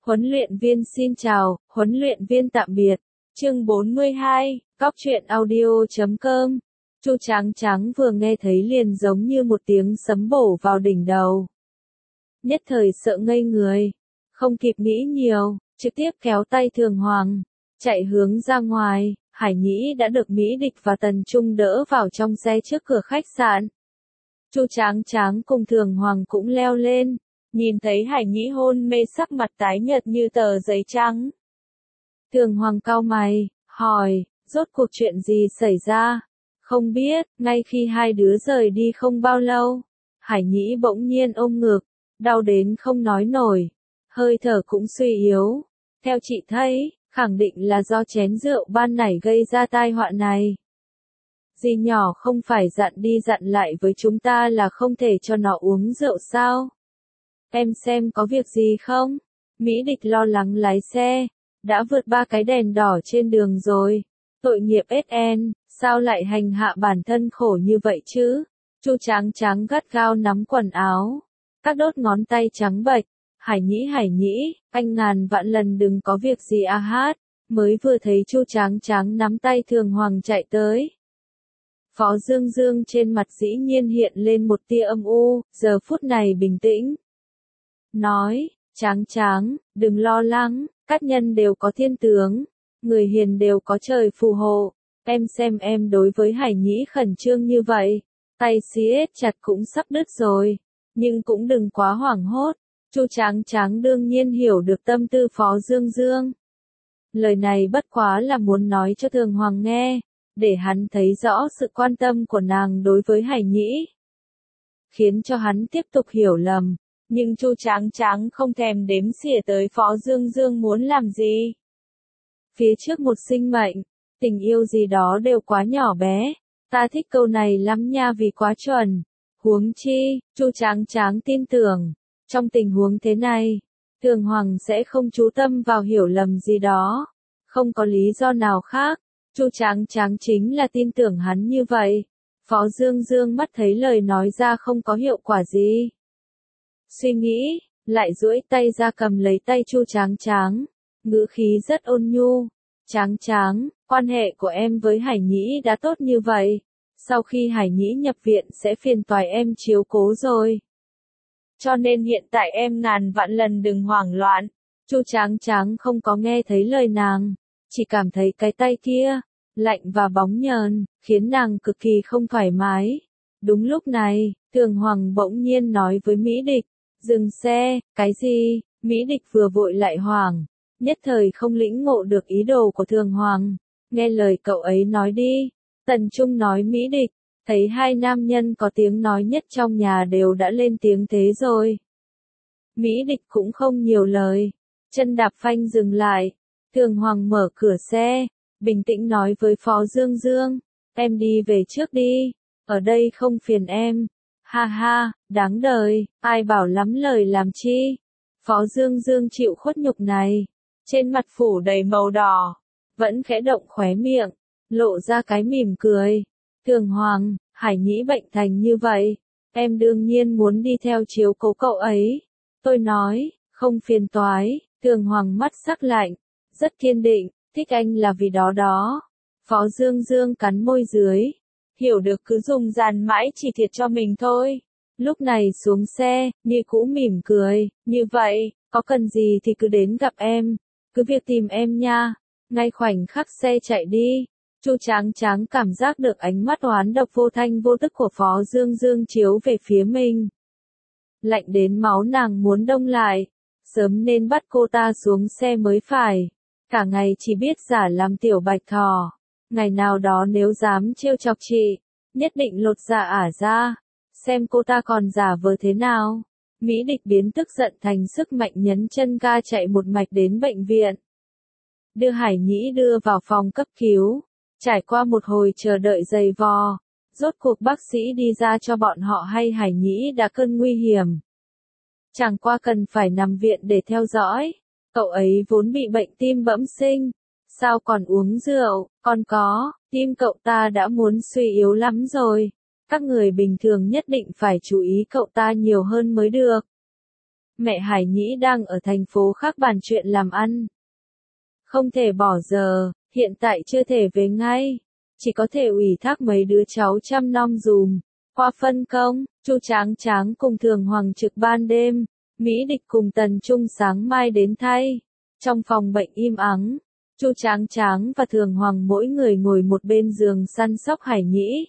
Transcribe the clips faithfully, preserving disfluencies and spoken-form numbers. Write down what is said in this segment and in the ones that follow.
Huấn luyện viên xin chào, huấn luyện viên tạm biệt. Chương bốn mươi hai, Cóc truyện audio chấm com. Chu Tráng Tráng vừa nghe thấy liền giống như một tiếng sấm bổ vào đỉnh đầu. Nhất thời sợ ngây người, không kịp nghĩ nhiều, trực tiếp kéo tay Thường Hoàng, chạy hướng ra ngoài. Hải Nhĩ đã được Mỹ Địch và Tần Trung đỡ vào trong xe trước cửa khách sạn. Chu Tráng Tráng cùng Thường Hoàng cũng leo lên, nhìn thấy Hải Nhĩ hôn mê sắc mặt tái nhợt như tờ giấy trắng. Thường Hoàng cau mày, hỏi, rốt cuộc chuyện gì xảy ra? Không biết, ngay khi hai đứa rời đi không bao lâu, Hải Nhĩ bỗng nhiên ôm ngực, đau đến không nói nổi, hơi thở cũng suy yếu. Theo chị thấy, khẳng định là do chén rượu ban nãy gây ra tai họa này. Dì nhỏ không phải dặn đi dặn lại với chúng ta là không thể cho nó uống rượu sao? Em xem có việc gì không? Mỹ Địch lo lắng lái xe, đã vượt ba cái đèn đỏ trên đường rồi. Tội nghiệp ét en, sao lại hành hạ bản thân khổ như vậy chứ? Chu Tráng Tráng gắt gao nắm quần áo, các đốt ngón tay trắng bệch. Hải Nhĩ Hải Nhĩ, anh ngàn vạn lần đừng có việc gì a hát. Mới vừa thấy Chu Tráng Tráng nắm tay Thường Hoàng chạy tới. Phó Dương Dương trên mặt dĩ nhiên hiện lên một tia âm u, giờ phút này bình tĩnh. Nói, Tráng Tráng, đừng lo lắng, các nhân đều có thiên tướng, người hiền đều có trời phù hộ. Em xem em đối với Hải Nhĩ khẩn trương như vậy, tay siết chặt cũng sắp đứt rồi, nhưng cũng đừng quá hoảng hốt. Chu Tráng Tráng đương nhiên hiểu được tâm tư Phó Dương Dương. Lời này bất quá là muốn nói cho Thường Hoàng nghe, để hắn thấy rõ sự quan tâm của nàng đối với Hải Nhĩ. Khiến cho hắn tiếp tục hiểu lầm, nhưng Chu Tráng Tráng không thèm đếm xỉa tới Phó Dương Dương muốn làm gì. Phía trước một sinh mệnh, tình yêu gì đó đều quá nhỏ bé, ta thích câu này lắm nha vì quá chuẩn. Huống chi, Chu Tráng Tráng tin tưởng, trong tình huống thế này, Thường Hoàng sẽ không chú tâm vào hiểu lầm gì đó, không có lý do nào khác. Chu Tráng Tráng chính là tin tưởng hắn như vậy. Phó Dương Dương mắt thấy lời nói ra không có hiệu quả gì. Suy nghĩ, lại duỗi tay ra cầm lấy tay Chu Tráng Tráng, ngữ khí rất ôn nhu. Tráng Tráng, quan hệ của em với Hải Nhĩ đã tốt như vậy, sau khi Hải Nhĩ nhập viện sẽ phiền toái em chiếu cố rồi. Cho nên hiện tại em ngàn vạn lần đừng hoảng loạn. Chu Tráng Tráng không có nghe thấy lời nàng, chỉ cảm thấy cái tay kia lạnh và bóng nhờn, khiến nàng cực kỳ không thoải mái. Đúng lúc này, Thường Hoàng bỗng nhiên nói với Mỹ Địch, dừng xe. Cái gì? Mỹ Địch vừa vội lại hoảng, nhất thời không lĩnh ngộ được ý đồ của Thường Hoàng. Nghe lời cậu ấy nói đi. Tần Trung nói Mỹ Địch, thấy hai nam nhân có tiếng nói nhất trong nhà đều đã lên tiếng thế rồi. Mỹ Địch cũng không nhiều lời, chân đạp phanh dừng lại. Thường Hoàng mở cửa xe, bình tĩnh nói với Phó Dương Dương, em đi về trước đi, ở đây không phiền em. Ha ha, đáng đời, ai bảo lắm lời làm chi. Phó Dương Dương chịu khuất nhục này, trên mặt phủ đầy màu đỏ, vẫn khẽ động khóe miệng, lộ ra cái mỉm cười. Thường Hoàng, Hải Nhĩ bệnh thành như vậy, em đương nhiên muốn đi theo chiếu cố cậu ấy. Tôi nói, không phiền toái. Thường Hoàng mắt sắc lạnh, rất kiên định, thích anh là vì đó đó. Phó Dương Dương cắn môi dưới, hiểu được cứ dùng dàn mãi chỉ thiệt cho mình thôi. Lúc này xuống xe, như cũ mỉm cười, như vậy, có cần gì thì cứ đến gặp em, cứ việc tìm em nha. Ngay khoảnh khắc xe chạy đi, Chu Tráng Tráng cảm giác được ánh mắt oán độc vô thanh vô tức của Phó Dương Dương chiếu về phía mình. Lạnh đến máu nàng muốn đông lại, sớm nên bắt cô ta xuống xe mới phải. Cả ngày chỉ biết giả làm tiểu bạch thỏ, ngày nào đó nếu dám trêu chọc chị, nhất định lột da ả ra, xem cô ta còn giả vờ thế nào. Mỹ Địch biến tức giận thành sức mạnh nhấn chân ga chạy một mạch đến bệnh viện. Đưa Hải Nhĩ đưa vào phòng cấp cứu, trải qua một hồi chờ đợi dày vò, rốt cuộc bác sĩ đi ra cho bọn họ hay Hải Nhĩ đã cơn nguy hiểm. Chẳng qua cần phải nằm viện để theo dõi. Cậu ấy vốn bị bệnh tim bẩm sinh, sao còn uống rượu, còn có, tim cậu ta đã muốn suy yếu lắm rồi. Các người bình thường nhất định phải chú ý cậu ta nhiều hơn mới được. mẹ Hải Nhĩ đang ở thành phố khác bàn chuyện làm ăn. Không thể bỏ giờ, hiện tại chưa thể về ngay. Chỉ có thể ủy thác mấy đứa cháu chăm nom dùm. Qua phân công, Chu Tráng Tráng cùng Thường Hoàng trực ban đêm, Mỹ Địch cùng Tần Trung sáng mai đến thay. Trong phòng bệnh im ắng, Chu Tráng Tráng và Thường Hoàng mỗi người ngồi một bên giường săn sóc Hải Nhĩ.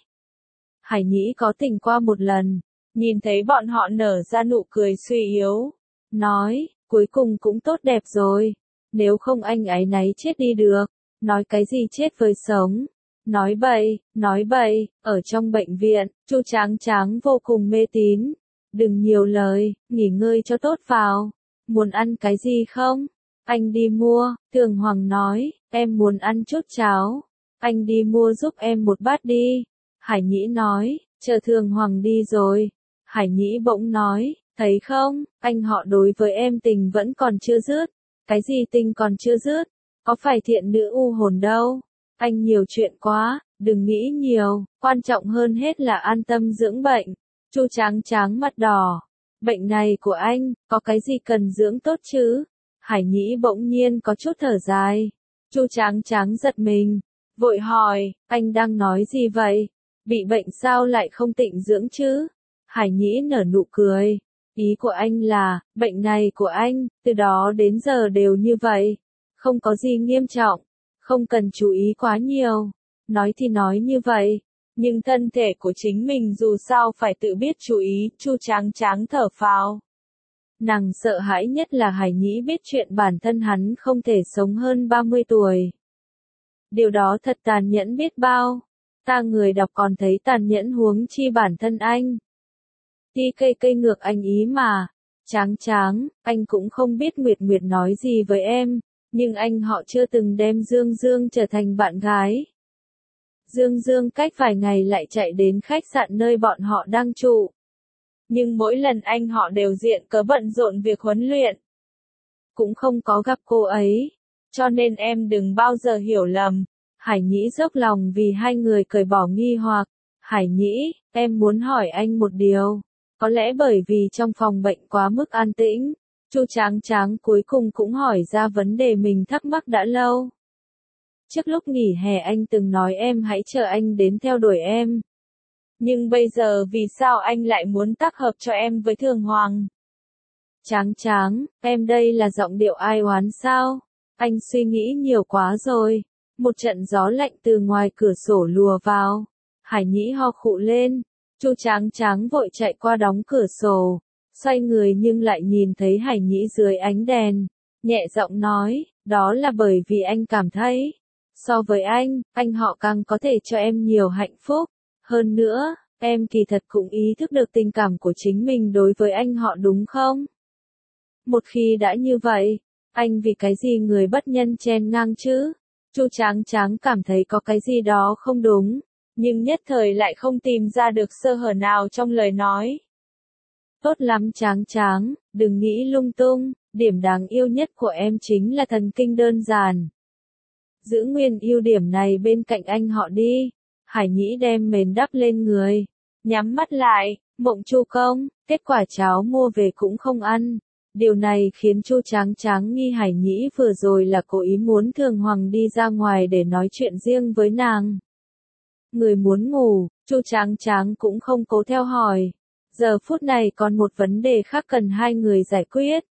Hải Nhĩ có tình qua một lần, nhìn thấy bọn họ nở ra nụ cười suy yếu, nói, cuối cùng cũng tốt đẹp rồi, nếu không anh áy náy chết đi được, nói cái gì chết với sống. Nói bậy, nói bậy, ở trong bệnh viện, Chu Tráng Tráng vô cùng mê tín. Đừng nhiều lời, nghỉ ngơi cho tốt vào. Muốn ăn cái gì không? Anh đi mua, Thường Hoàng nói, em muốn ăn chút cháo. Anh đi mua giúp em một bát đi. Hải Nhĩ nói, chờ Thường Hoàng đi rồi. Hải Nhĩ bỗng nói, thấy không, anh họ đối với em tình vẫn còn chưa dứt. Cái gì tình còn chưa dứt? Có phải thiện nữ u hồn đâu. Anh nhiều chuyện quá, đừng nghĩ nhiều, quan trọng hơn hết là an tâm dưỡng bệnh. Chu Tráng Tráng mặt đỏ. Bệnh này của anh, có cái gì cần dưỡng tốt chứ? Hải Nhĩ bỗng nhiên có chút thở dài. Chu Tráng Tráng giật mình, vội hỏi, anh đang nói gì vậy? Bị bệnh sao lại không tịnh dưỡng chứ? Hải Nhĩ nở nụ cười. Ý của anh là, bệnh này của anh, từ đó đến giờ đều như vậy. Không có gì nghiêm trọng. Không cần chú ý quá nhiều. Nói thì nói như vậy, nhưng thân thể của chính mình dù sao phải tự biết chú ý. Chu Tráng Tráng thở phào. Nàng sợ hãi nhất là Hải Nhĩ biết chuyện bản thân hắn không thể sống hơn ba mươi tuổi. Điều đó thật tàn nhẫn biết bao. Ta người đọc còn thấy tàn nhẫn huống chi bản thân anh. Ti cây cây ngược anh ý mà. Tráng Tráng, anh cũng không biết Nguyệt Nguyệt nói gì với em. Nhưng anh họ chưa từng đem Dương Dương trở thành bạn gái. Dương Dương cách vài ngày lại chạy đến khách sạn nơi bọn họ đang trụ. Nhưng mỗi lần anh họ đều diện cớ bận rộn việc huấn luyện. Cũng không có gặp cô ấy. Cho nên em đừng bao giờ hiểu lầm. Hải Nhĩ dốc lòng vì hai người cởi bỏ nghi hoặc. Hải Nhĩ, em muốn hỏi anh một điều. Có lẽ bởi vì trong phòng bệnh quá mức an tĩnh. Chu Tráng Tráng cuối cùng cũng hỏi ra vấn đề mình thắc mắc đã lâu. Trước lúc nghỉ hè anh từng nói em hãy chờ anh đến theo đuổi em. Nhưng bây giờ vì sao anh lại muốn tác hợp cho em với Thường Hoàng? Tráng Tráng, em đây là giọng điệu ai oán sao? Anh suy nghĩ nhiều quá rồi. Một trận gió lạnh từ ngoài cửa sổ lùa vào. Hải Nhĩ ho khụ lên. Chu Tráng Tráng vội chạy qua đóng cửa sổ. Xoay người nhưng lại nhìn thấy Hải Nhĩ dưới ánh đèn. Nhẹ giọng nói, đó là bởi vì anh cảm thấy. So với anh, anh họ càng có thể cho em nhiều hạnh phúc. Hơn nữa, em kỳ thật cũng ý thức được tình cảm của chính mình đối với anh họ đúng không? Một khi đã như vậy, anh vì cái gì người bất nhân chen ngang chứ? Chu Tráng Tráng cảm thấy có cái gì đó không đúng, nhưng nhất thời lại không tìm ra được sơ hở nào trong lời nói. Tốt lắm Tráng Tráng, đừng nghĩ lung tung, điểm đáng yêu nhất của em chính là thần kinh đơn giản. Giữ nguyên ưu điểm này bên cạnh anh họ đi. Hải Nhĩ đem mền đắp lên người, nhắm mắt lại, mộng Chu công, kết quả cháo mua về cũng không ăn. Điều này khiến Chu Tráng Tráng nghi Hải Nhĩ vừa rồi là cố ý muốn Thường Hoàng đi ra ngoài để nói chuyện riêng với nàng. Người muốn ngủ, Chu Tráng Tráng cũng không cố theo hỏi. Giờ phút này còn một vấn đề khác cần hai người giải quyết.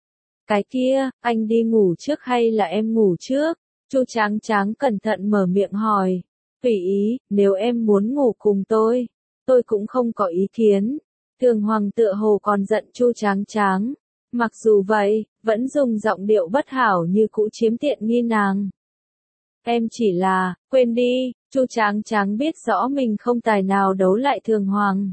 Cái kia, anh đi ngủ trước hay là em ngủ trước? Chu Tráng Tráng cẩn thận mở miệng hỏi. Tùy ý, nếu em muốn ngủ cùng tôi, tôi cũng không có ý kiến. Thường Hoàng tựa hồ còn giận Chu Tráng Tráng. Mặc dù vậy, vẫn dùng giọng điệu bất hảo như cũ chiếm tiện nghi nàng. Em chỉ là, quên đi, Chu Tráng Tráng biết rõ mình không tài nào đấu lại Thường Hoàng.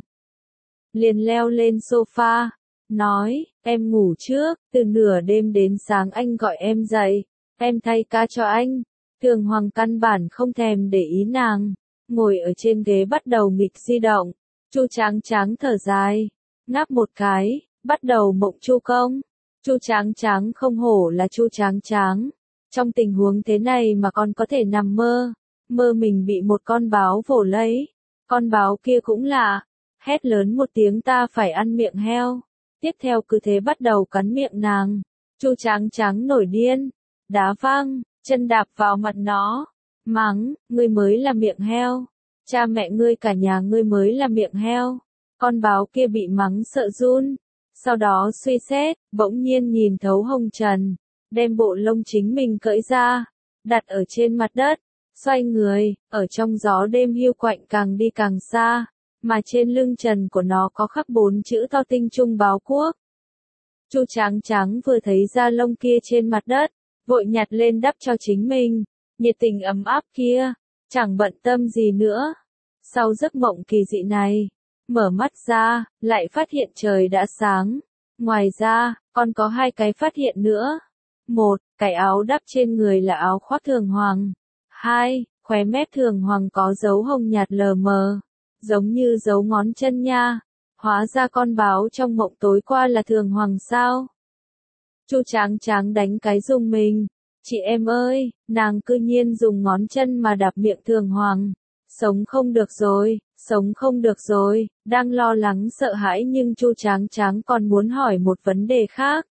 Liền leo lên sofa, nói, em ngủ trước, từ nửa đêm đến sáng anh gọi em dậy, em thay ca cho anh. Thường Hoàng căn bản không thèm để ý nàng, ngồi ở trên ghế bắt đầu nghịch di động. Chu Tráng Tráng thở dài, ngáp một cái, bắt đầu mộng Chu công. Chu Tráng Tráng không hổ là Chu Tráng Tráng. Trong tình huống thế này mà còn có thể nằm mơ, mơ mình bị một con báo vồ lấy. Con báo kia cũng lạ, hét lớn một tiếng ta phải ăn miệng heo. tiếp theo cứ thế bắt đầu cắn miệng nàng. Chu Tráng Tráng nổi điên, đá văng, chân đạp vào mặt nó, mắng, ngươi mới là miệng heo, cha mẹ ngươi cả nhà ngươi mới là miệng heo. Con báo kia bị mắng sợ run, sau đó suy xét, bỗng nhiên nhìn thấu hồng trần, đem bộ lông chính mình cởi ra, đặt ở trên mặt đất, xoay người, ở trong gió đêm hiu quạnh càng đi càng xa, mà trên lưng trần của nó có khắc bốn chữ to tinh trung báo quốc. Chu Tráng Tráng vừa thấy da lông kia trên mặt đất, vội nhặt lên đắp cho chính mình, nhiệt tình ấm áp kia, chẳng bận tâm gì nữa. Sau giấc mộng kỳ dị này, mở mắt ra, lại phát hiện trời đã sáng. Ngoài ra, còn có hai cái phát hiện nữa. Một, cái áo đắp trên người là áo khoác thường hoàng. Hai, khóe mép thường hoàng có dấu hồng nhạt lờ mờ, giống như dấu ngón chân nha. Hóa ra con báo trong mộng tối qua là thường hoàng sao? Chu Tráng Tráng đánh cái rùng mình. Chị em ơi, nàng cư nhiên dùng ngón chân mà đạp miệng thường hoàng. Sống không được rồi, sống không được rồi, đang lo lắng sợ hãi nhưng Chu Tráng Tráng còn muốn hỏi một vấn đề khác.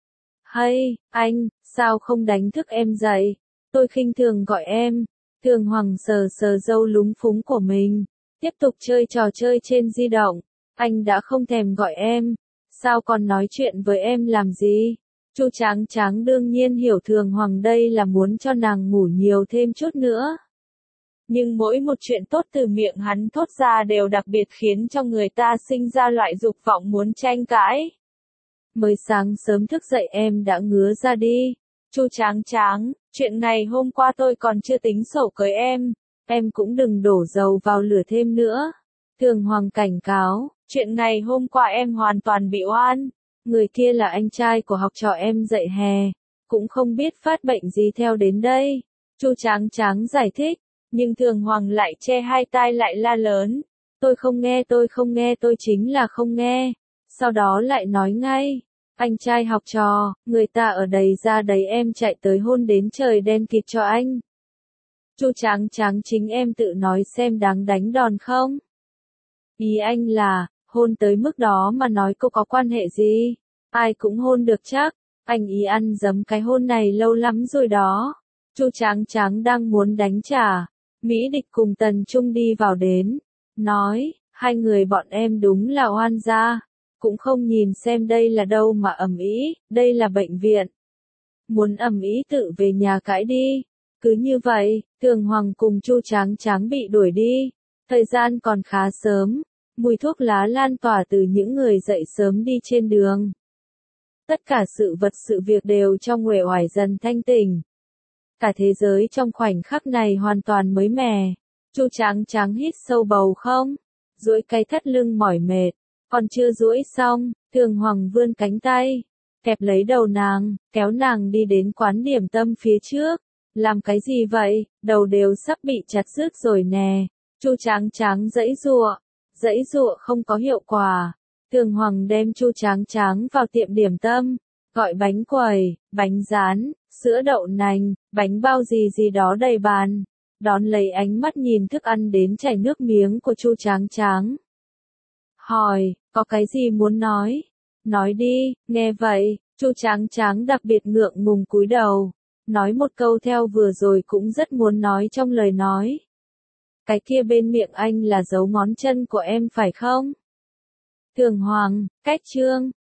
Hay, anh, sao không đánh thức em dậy? Tôi khinh thường gọi em. Thường hoàng sờ sờ râu lúng phúng của mình, tiếp tục chơi trò chơi trên di động. Anh đã không thèm gọi em, sao còn nói chuyện với em làm gì? Chu Tráng Tráng đương nhiên hiểu thường hoàng đây là muốn cho nàng ngủ nhiều thêm chút nữa. Nhưng mỗi một chuyện tốt từ miệng hắn thốt ra đều đặc biệt khiến cho người ta sinh ra loại dục vọng muốn tranh cãi. Mới sáng sớm thức dậy em đã ngứa ra đi. Chu Tráng Tráng, chuyện này hôm qua tôi còn chưa tính sổ cưới em, em cũng đừng đổ dầu vào lửa thêm nữa. Thường hoàng cảnh cáo, chuyện này hôm qua em hoàn toàn bị oan. Người kia là anh trai của học trò em dạy hè, cũng không biết phát bệnh gì theo đến đây. Chu Tráng Tráng giải thích, nhưng thường hoàng lại che hai tai lại la lớn. Tôi không nghe tôi không nghe tôi chính là không nghe. Sau đó lại nói ngay, anh trai học trò, người ta ở đầy ra đầy em chạy tới hôn đến trời đen kịt cho anh. Chu Tráng Tráng chính em tự nói xem đáng đánh đòn không? Ý anh là, hôn tới mức đó mà nói cô có quan hệ gì? Ai cũng hôn được chắc, anh ý ăn dấm cái hôn này lâu lắm rồi đó. Chu Tráng Tráng đang muốn đánh trả, Mỹ Địch cùng Tần Trung đi vào đến, nói, hai người bọn em đúng là oan gia, cũng không nhìn xem đây là đâu mà ầm ĩ, đây là bệnh viện. Muốn ầm ĩ tự về nhà cãi đi. Cứ như vậy, Thường Hoàng cùng Chu Tráng Tráng bị đuổi đi. Thời gian còn khá sớm, mùi thuốc lá lan tỏa từ những người dậy sớm đi trên đường. Tất cả sự vật sự việc đều trong uể oải dần thanh tỉnh. Cả thế giới trong khoảnh khắc này hoàn toàn mới mẻ. Chu Tráng Tráng hít sâu bầu không, duỗi cái thắt lưng mỏi mệt, còn chưa duỗi xong, Thường Hoàng vươn cánh tay, kẹp lấy đầu nàng, kéo nàng đi đến quán điểm tâm phía trước. Làm cái gì vậy, đầu đều sắp bị chặt rứt rồi nè. Chu Tráng Tráng giãy giụa, giãy giụa không có hiệu quả. Thường Hoàng đem Chu Tráng Tráng vào tiệm điểm tâm, gọi bánh quẩy, bánh rán, sữa đậu nành, bánh bao gì gì đó đầy bàn, đón lấy ánh mắt nhìn thức ăn đến chảy nước miếng của Chu Tráng Tráng. Hỏi, có cái gì muốn nói? Nói đi, nghe vậy, Chu Tráng Tráng đặc biệt ngượng ngùng cúi đầu, nói một câu theo vừa rồi cũng rất muốn nói trong lời nói. Cái kia bên miệng anh là dấu ngón chân của em phải không? Thường Hoàng, cách chương,